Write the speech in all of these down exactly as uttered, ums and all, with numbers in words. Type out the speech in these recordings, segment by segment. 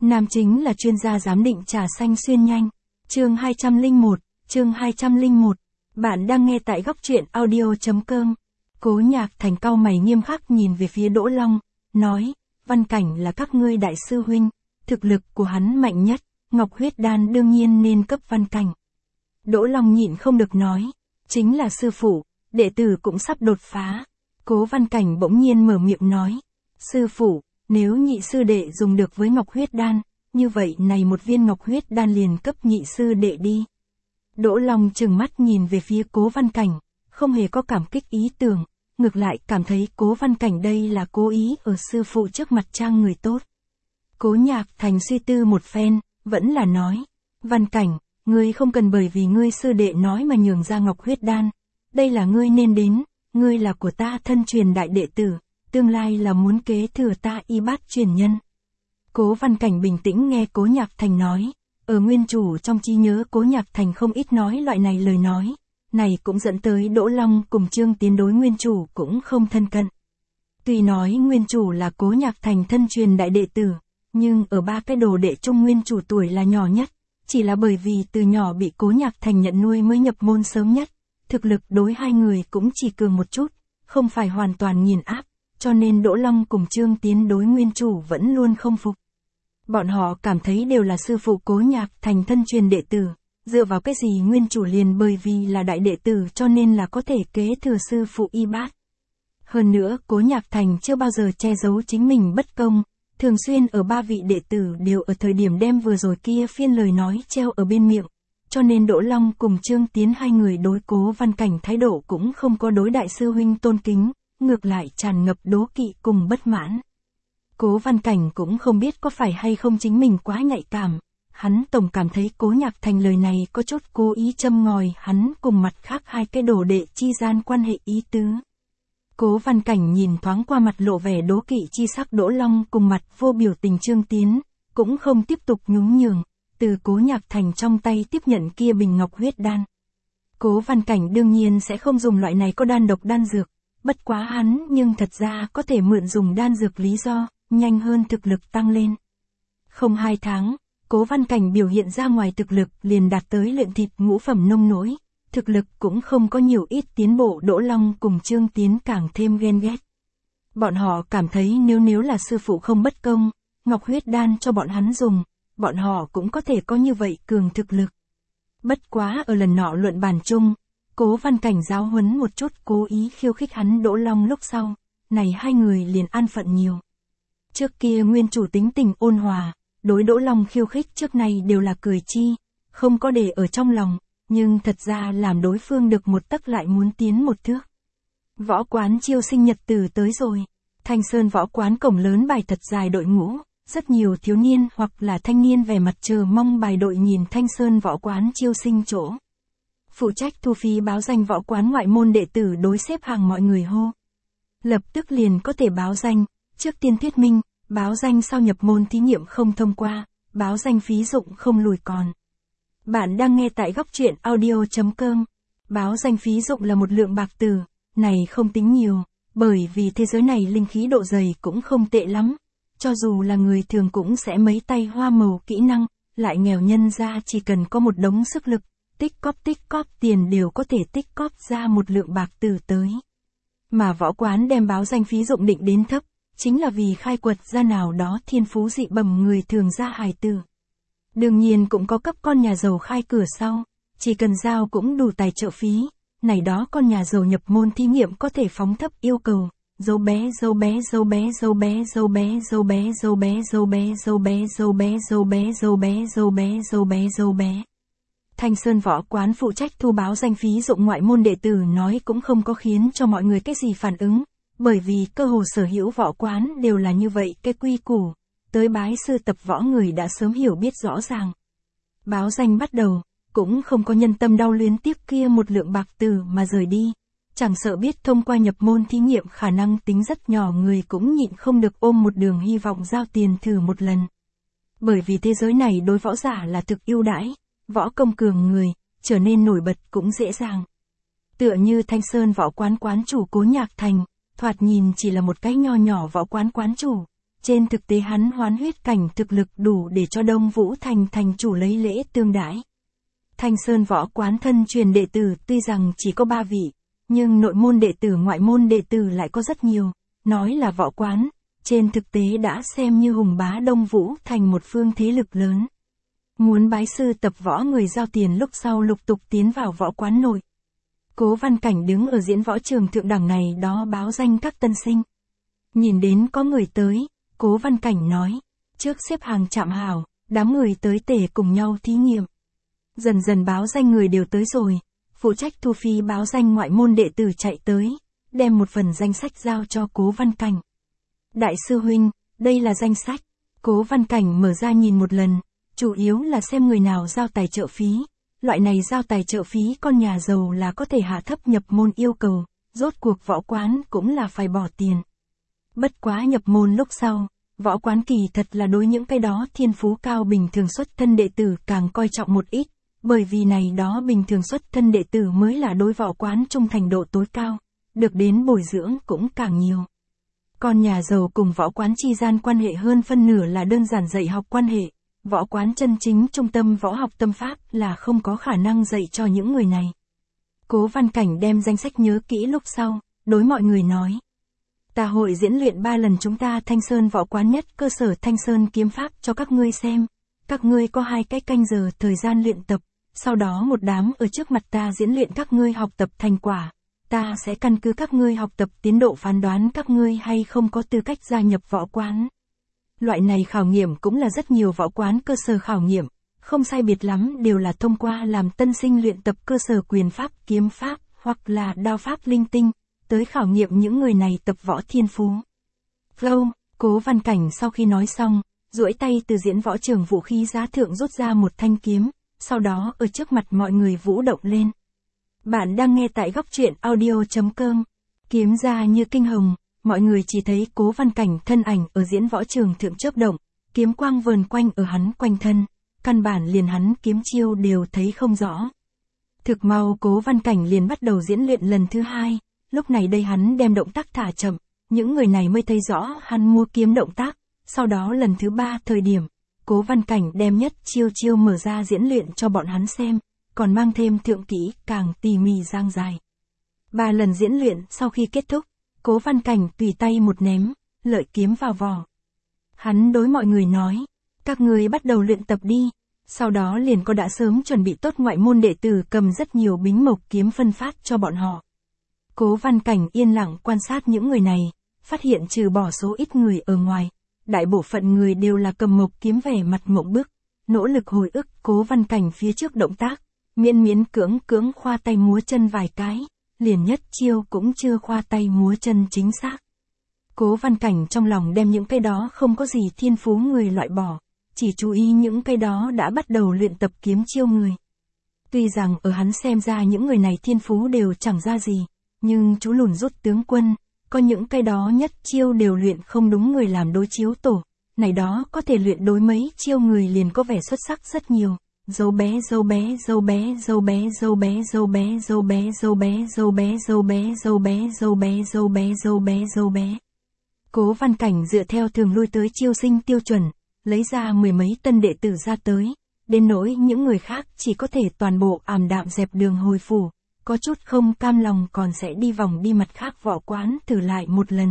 Nam chính là chuyên gia giám định trà xanh xuyên nhanh. Chương hai trăm lẻ một, chương hai trăm lẻ một. Bạn đang nghe tại góc truyện audio.com. Cố Nhạc Thành cau mày nghiêm khắc nhìn về phía Đỗ Long, nói, Văn Cảnh là các ngươi đại sư huynh, thực lực của hắn mạnh nhất, Ngọc Huyết Đan đương nhiên nên cấp Văn Cảnh. Đỗ Long nhịn không được nói, chính là sư phụ, đệ tử cũng sắp đột phá. Cố Văn Cảnh bỗng nhiên mở miệng nói, sư phụ, nếu nhị sư đệ dùng được với Ngọc Huyết Đan, như vậy này một viên Ngọc Huyết Đan liền cấp nhị sư đệ đi. Đỗ Long trừng mắt nhìn về phía Cố Văn Cảnh, không hề có cảm kích ý tưởng, ngược lại cảm thấy Cố Văn Cảnh đây là cố ý ở sư phụ trước mặt trang người tốt. Cố Nhạc Thành suy tư một phen, vẫn là nói, Văn Cảnh, ngươi không cần bởi vì ngươi sư đệ nói mà nhường ra Ngọc Huyết Đan, đây là ngươi nên đến, ngươi là của ta thân truyền đại đệ tử, tương lai là muốn kế thừa ta y bát truyền nhân. Cố Văn Cảnh bình tĩnh nghe Cố Nhạc Thành nói, ở nguyên chủ trong trí nhớ Cố Nhạc Thành không ít nói loại này lời nói, này cũng dẫn tới Đỗ Long cùng Trương Tiến đối nguyên chủ cũng không thân cận. Tuy nói nguyên chủ là Cố Nhạc Thành thân truyền đại đệ tử, nhưng ở ba cái đồ đệ chung nguyên chủ tuổi là nhỏ nhất, chỉ là bởi vì từ nhỏ bị Cố Nhạc Thành nhận nuôi mới nhập môn sớm nhất, thực lực đối hai người cũng chỉ cường một chút, không phải hoàn toàn nghiền áp, cho nên Đỗ Long cùng Trương Tiến đối nguyên chủ vẫn luôn không phục. Bọn họ cảm thấy đều là sư phụ Cố Nhạc Thành thân truyền đệ tử, dựa vào cái gì nguyên chủ liền bởi vì là đại đệ tử cho nên là có thể kế thừa sư phụ y bát. Hơn nữa Cố Nhạc Thành chưa bao giờ che giấu chính mình bất công, thường xuyên ở ba vị đệ tử đều ở thời điểm đem vừa rồi kia phiên lời nói treo ở bên miệng, cho nên Đỗ Long cùng Trương Tiến hai người đối Cố Văn Cảnh thái độ cũng không có đối đại sư huynh tôn kính, ngược lại tràn ngập đố kỵ cùng bất mãn. Cố Văn Cảnh cũng không biết có phải hay không chính mình quá nhạy cảm, hắn tổng cảm thấy Cố Nhạc Thành lời này có chút cố ý châm ngòi hắn cùng mặt khác hai cái đồ đệ chi gian quan hệ ý tứ. Cố Văn Cảnh nhìn thoáng qua mặt lộ vẻ đố kỵ chi sắc Đỗ Long cùng mặt vô biểu tình Trương Tiến, cũng không tiếp tục nhún nhường, từ Cố Nhạc Thành trong tay tiếp nhận kia bình Ngọc Huyết Đan. Cố Văn Cảnh đương nhiên sẽ không dùng loại này có đan độc đan dược, bất quá hắn nhưng thật ra có thể mượn dùng đan dược lý do, nhanh hơn thực lực tăng lên. Không hai tháng, Cố Văn Cảnh biểu hiện ra ngoài thực lực liền đạt tới luyện thịt ngũ phẩm nông nỗi, thực lực cũng không có nhiều ít tiến bộ. Đỗ Long cùng Trương Tiến càng thêm ghen ghét. Bọn họ cảm thấy nếu nếu là sư phụ không bất công, Ngọc Huyết Đan cho bọn hắn dùng, bọn họ cũng có thể có như vậy cường thực lực. Bất quá ở lần nọ luận bàn chung, Cố Văn Cảnh giáo huấn một chút cố ý khiêu khích hắn Đỗ Long lúc sau, này hai người liền an phận nhiều. Trước kia nguyên chủ tính tình ôn hòa, đối Đỗ Long khiêu khích trước này đều là cười chi, không có để ở trong lòng, nhưng thật ra làm đối phương được một tấc lại muốn tiến một thước. Võ quán chiêu sinh nhật tử tới rồi, Thanh Sơn võ quán cổng lớn bài thật dài đội ngũ, rất nhiều thiếu niên hoặc là thanh niên vẻ mặt chờ mong bài đội nhìn Thanh Sơn võ quán chiêu sinh chỗ. Phụ trách thu phí báo danh võ quán ngoại môn đệ tử đối xếp hàng mọi người hô. Lập tức liền có thể báo danh, trước tiên thuyết minh, báo danh sau nhập môn thí nghiệm không thông qua, báo danh phí dụng không lùi còn. Bạn đang nghe tại góc truyện audio.com. Báo danh phí dụng là một lượng bạc từ, này không tính nhiều, bởi vì thế giới này linh khí độ dày cũng không tệ lắm. Cho dù là người thường cũng sẽ mấy tay hoa màu kỹ năng, lại nghèo nhân ra chỉ cần có một đống sức lực, tích cóp tích cóp tiền đều có thể tích cóp ra một lượng bạc từ tới. Mà võ quán đem báo danh phí dụng định đến thấp, chính là vì khai quật ra nào đó thiên phú dị bẩm người thường ra hài tử. Đương nhiên cũng có cấp con nhà giàu khai cửa sau, chỉ cần giao cũng đủ tài trợ phí, này đó con nhà giàu nhập môn thí nghiệm có thể phóng thấp yêu cầu, dâu bé dâu bé dâu bé dâu bé dâu bé dâu bé dâu bé dâu bé dâu bé dâu bé dâu bé dâu bé dâu bé dâu bé dâu bé. Thanh Sơn võ quán phụ trách thu báo danh phí dụng ngoại môn đệ tử nói cũng không có khiến cho mọi người cái gì phản ứng, bởi vì cơ hồ sở hữu võ quán đều là như vậy cái quy củ, tới bái sư tập võ người đã sớm hiểu biết rõ ràng. Báo danh bắt đầu, cũng không có nhân tâm đau luyến tiếp kia một lượng bạc từ mà rời đi, chẳng sợ biết thông qua nhập môn thí nghiệm khả năng tính rất nhỏ người cũng nhịn không được ôm một đường hy vọng giao tiền thử một lần. Bởi vì thế giới này đối võ giả là thực ưu đãi, võ công cường người, trở nên nổi bật cũng dễ dàng. Tựa như Thanh Sơn võ quán quán chủ Cố Nhạc Thành, thoạt nhìn chỉ là một cái nho nhỏ võ quán quán chủ, Trên thực tế hắn hoán huyết cảnh thực lực đủ để cho Đông Vũ Thành thành chủ lấy lễ tương đãi. Thanh Sơn Võ Quán thân truyền đệ tử tuy rằng chỉ có ba vị, nhưng nội môn đệ tử ngoại môn đệ tử lại có rất nhiều, nói là võ quán, trên thực tế đã xem như hùng bá Đông Vũ Thành một phương thế lực lớn. Muốn bái sư tập võ người giao tiền lúc sau lục tục tiến vào võ quán nội. Cố Văn Cảnh đứng ở diễn võ trường thượng đẳng này đó báo danh các tân sinh. Nhìn đến có người tới, Cố Văn Cảnh nói, trước xếp hàng chạm hảo, đám người tới tề cùng nhau thí nghiệm. Dần dần báo danh người đều tới rồi, phụ trách thu phí báo danh ngoại môn đệ tử chạy tới, đem một phần danh sách giao cho Cố Văn Cảnh. Đại sư huynh, đây là danh sách. Cố Văn Cảnh mở ra nhìn một lần, chủ yếu là xem người nào giao tài trợ phí. Loại này giao tài trợ phí con nhà giàu là có thể hạ thấp nhập môn yêu cầu, rốt cuộc võ quán cũng là phải bỏ tiền. Bất quá nhập môn lúc sau, võ quán kỳ thật là đối những cái đó thiên phú cao bình thường xuất thân đệ tử càng coi trọng một ít, bởi vì này đó bình thường xuất thân đệ tử mới là đối võ quán trung thành độ tối cao, được đến bồi dưỡng cũng càng nhiều. Con nhà giàu cùng võ quán chi gian quan hệ hơn phân nửa là đơn giản dạy học quan hệ, võ quán chân chính trung tâm võ học tâm pháp là không có khả năng dạy cho những người này. Cố Văn Cảnh đem danh sách nhớ kỹ lúc sau, đối mọi người nói. Ta hội diễn luyện ba lần chúng ta Thanh Sơn võ quán nhất cơ sở Thanh Sơn kiếm pháp cho các ngươi xem. Các ngươi có hai cái canh giờ thời gian luyện tập, sau đó một đám ở trước mặt ta diễn luyện các ngươi học tập thành quả. Ta sẽ căn cứ các ngươi học tập tiến độ phán đoán các ngươi hay không có tư cách gia nhập võ quán. Loại này khảo nghiệm cũng là rất nhiều võ quán cơ sở khảo nghiệm, không sai biệt lắm đều là thông qua làm tân sinh luyện tập cơ sở quyền pháp, kiếm pháp, hoặc là đao pháp linh tinh, tới khảo nghiệm những người này tập võ thiên phú. Flow, Cố Văn Cảnh sau khi nói xong, duỗi tay từ diễn võ trường vũ khí giá thượng rút ra một thanh kiếm, sau đó ở trước mặt mọi người vũ động lên. Bạn đang nghe tại góc truyện audio chấm com. Kiếm ra như kinh hồng, mọi người chỉ thấy Cố Văn Cảnh thân ảnh ở diễn võ trường thượng chớp động, kiếm quang vờn quanh ở hắn quanh thân, căn bản liền hắn kiếm chiêu đều thấy không rõ. Thực mau Cố Văn Cảnh liền bắt đầu diễn luyện lần thứ hai, lúc này đây hắn đem động tác thả chậm, những người này mới thấy rõ hắn mua kiếm động tác, sau đó lần thứ ba thời điểm, Cố Văn Cảnh đem nhất chiêu chiêu mở ra diễn luyện cho bọn hắn xem, còn mang thêm thượng kỹ càng tỉ mỉ giang dài. Ba lần diễn luyện sau khi kết thúc, Cố Văn Cảnh tùy tay một ném, lợi kiếm vào vỏ. Hắn đối mọi người nói, các người bắt đầu luyện tập đi, sau đó liền có đã sớm chuẩn bị tốt ngoại môn đệ tử cầm rất nhiều bính mộc kiếm phân phát cho bọn họ. Cố Văn Cảnh yên lặng quan sát những người này, phát hiện trừ bỏ số ít người ở ngoài, đại bộ phận người đều là cầm mộc kiếm vẻ mặt mộng bức, nỗ lực hồi ức Cố Văn Cảnh phía trước động tác, miễn miễn cưỡng cưỡng khoa tay múa chân vài cái, liền nhất chiêu cũng chưa khoa tay múa chân chính xác. Cố Văn Cảnh trong lòng đem những cái đó không có gì thiên phú người loại bỏ, chỉ chú ý những cái đó đã bắt đầu luyện tập kiếm chiêu người. Tuy rằng ở hắn xem ra những người này thiên phú đều chẳng ra gì, nhưng chú lùn rút tướng quân, có những cái đó nhất chiêu đều luyện không đúng người làm đối chiếu tổ, này đó có thể luyện đối mấy chiêu người liền có vẻ xuất sắc rất nhiều. Dâu bé dâu bé dâu bé dâu bé dâu bé dâu bé dâu bé dâu bé dâu bé dâu bé dâu bé dâu bé dâu bé dâu bé dâu bé. Cố Văn Cảnh dựa theo thường lui tới chiêu sinh tiêu chuẩn, lấy ra mười mấy tân đệ tử ra tới, đến nỗi những người khác chỉ có thể toàn bộ ảm đạm dẹp đường hồi phủ, có chút không cam lòng còn sẽ đi vòng đi mặt khác võ quán thử lại một lần.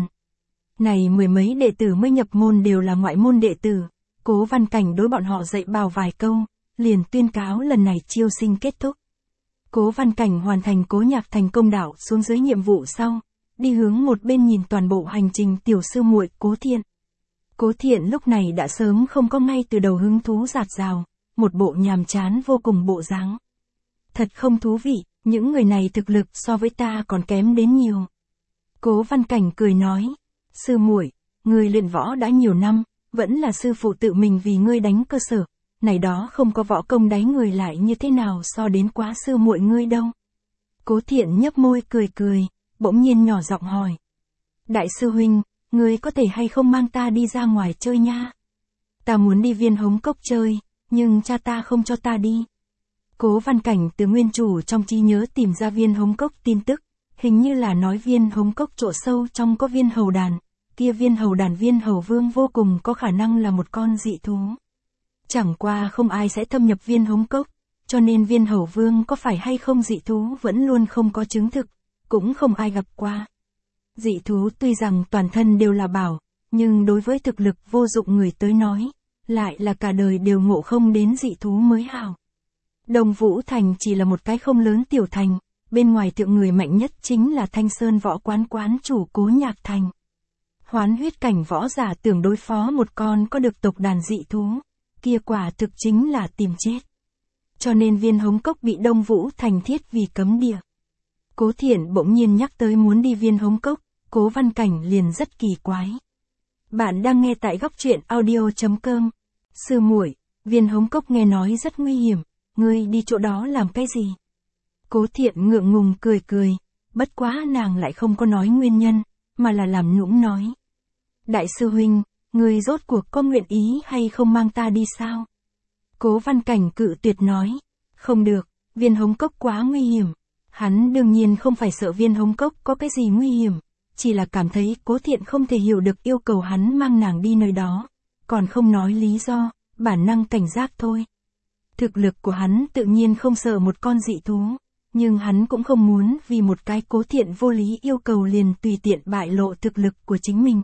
Này mười mấy đệ tử mới nhập môn đều là ngoại môn đệ tử, Cố Văn Cảnh đối bọn họ dạy bảo vài câu, liền tuyên cáo lần này chiêu sinh kết thúc. Cố Văn Cảnh hoàn thành Cố Nhạc Thành công đảo xuống dưới nhiệm vụ sau, đi hướng một bên nhìn toàn bộ hành trình tiểu sư muội Cố Thiện. Cố Thiện lúc này đã sớm không có ngay từ đầu hứng thú rạt rào, một bộ nhàm chán vô cùng bộ dáng. Thật không thú vị, những người này thực lực so với ta còn kém đến nhiều. Cố Văn Cảnh cười nói, sư muội, ngươi luyện võ đã nhiều năm, vẫn là sư phụ tự mình vì ngươi đánh cơ sở. Này đó không có võ công đáy người lại như thế nào so đến quá sư muội ngươi đâu. Cố Thiện nhấp môi cười cười, bỗng nhiên nhỏ giọng hỏi. Đại sư huynh, ngươi có thể hay không mang ta đi ra ngoài chơi nha? Ta muốn đi Viên Hống Cốc chơi, nhưng cha ta không cho ta đi. Cố Văn Cảnh từ nguyên chủ trong trí nhớ tìm ra Viên Hống Cốc tin tức, hình như là nói Viên Hống Cốc chỗ sâu trong có viên hầu đàn, kia viên hầu đàn viên hầu vương vô cùng có khả năng là một con dị thú. Chẳng qua không ai sẽ thâm nhập viên hống cốc, cho nên viên hầu vương có phải hay không dị thú vẫn luôn không có chứng thực, cũng không ai gặp qua. Dị thú tuy rằng toàn thân đều là bảo, nhưng đối với thực lực vô dụng người tới nói, lại là cả đời đều ngộ không đến dị thú mới hảo. Đông Vũ Thành chỉ là một cái không lớn tiểu thành, bên ngoài thượng người mạnh nhất chính là Thanh Sơn võ quán quán chủ Cố Nhạc Thành. Hoán huyết cảnh võ giả tưởng đối phó một con có được tộc đàn dị thú, kia quả thực chính là tìm chết. Cho nên viên hống cốc bị Đông Vũ Thành thiết vì cấm địa. Cố Thiện bỗng nhiên nhắc tới muốn đi viên hống cốc, Cố Văn Cảnh liền rất kỳ quái. Bạn đang nghe tại góc truyện audio chấm com. Sư muội, viên hống cốc nghe nói rất nguy hiểm, ngươi đi chỗ đó làm cái gì? Cố Thiện ngượng ngùng cười cười, bất quá nàng lại không có nói nguyên nhân, mà là làm nũng nói. Đại sư huynh, ngươi rốt cuộc có nguyện ý hay không mang ta đi sao? Cố Văn Cảnh cự tuyệt nói, không được, viên hống cốc quá nguy hiểm. Hắn đương nhiên không phải sợ viên hống cốc có cái gì nguy hiểm, chỉ là cảm thấy Cố Thiện không thể hiểu được yêu cầu hắn mang nàng đi nơi đó, còn không nói lý do, bản năng cảnh giác thôi. Thực lực của hắn tự nhiên không sợ một con dị thú, nhưng hắn cũng không muốn vì một cái Cố Thiện vô lý yêu cầu liền tùy tiện bại lộ thực lực của chính mình.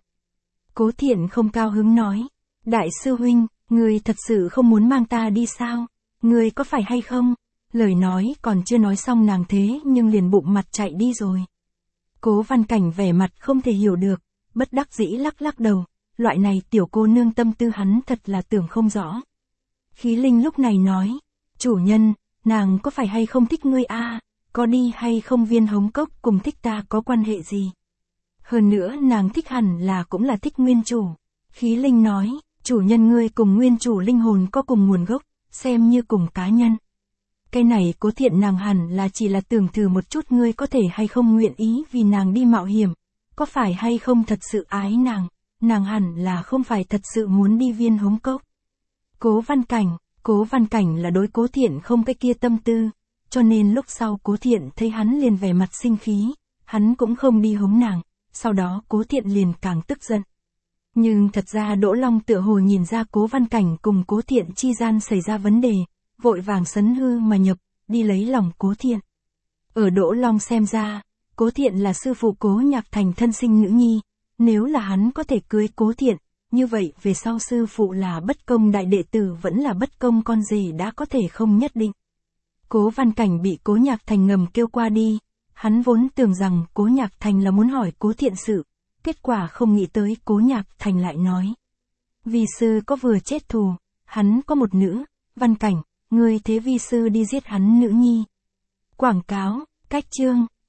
Cố Thiện không cao hứng nói, đại sư huynh, ngươi thật sự không muốn mang ta đi sao? Ngươi có phải hay không? Lời nói còn chưa nói xong nàng thế nhưng liền bụng mặt chạy đi rồi. Cố Văn Cảnh vẻ mặt không thể hiểu được, bất đắc dĩ lắc lắc đầu, loại này tiểu cô nương tâm tư hắn thật là tưởng không rõ. Khí Linh lúc này nói, chủ nhân, nàng có phải hay không thích ngươi a? Có đi hay không viên hống cốc cùng thích ta có quan hệ gì? Hơn nữa nàng thích hẳn là cũng là thích nguyên chủ. Khí Linh nói, chủ nhân ngươi cùng nguyên chủ linh hồn có cùng nguồn gốc, xem như cùng cá nhân. Cái này Cố Thiện nàng hẳn là chỉ là tưởng thử một chút ngươi có thể hay không nguyện ý vì nàng đi mạo hiểm, có phải hay không thật sự ái nàng, nàng hẳn là không phải thật sự muốn đi viên hống cốc. Cố Văn Cảnh, Cố Văn Cảnh là đối Cố Thiện không cái kia tâm tư, cho nên lúc sau Cố Thiện thấy hắn liền vẻ mặt sinh khí, hắn cũng không đi hống nàng, sau đó Cố Thiện liền càng tức giận. Nhưng thật ra Đỗ Long tựa hồ nhìn ra Cố Văn Cảnh cùng Cố Thiện chi gian xảy ra vấn đề, vội vàng sấn hư mà nhập, đi lấy lòng Cố Thiện. Ở Đỗ Long xem ra, Cố Thiện là sư phụ Cố Nhạc Thành thân sinh nữ nhi, nếu là hắn có thể cưới Cố Thiện, như vậy về sau sư phụ là bất công đại đệ tử vẫn là bất công con rể đã có thể không nhất định. Cố Văn Cảnh bị Cố Nhạc Thành ngầm kêu qua đi, hắn vốn tưởng rằng Cố Nhạc Thành là muốn hỏi Cố Thiện sự, kết quả không nghĩ tới Cố Nhạc Thành lại nói. Vi sư có vừa chết thù, hắn có một nữ, Văn Cảnh, ngươi thế vi sư đi giết hắn nữ nhi. Quảng cáo, cách chương,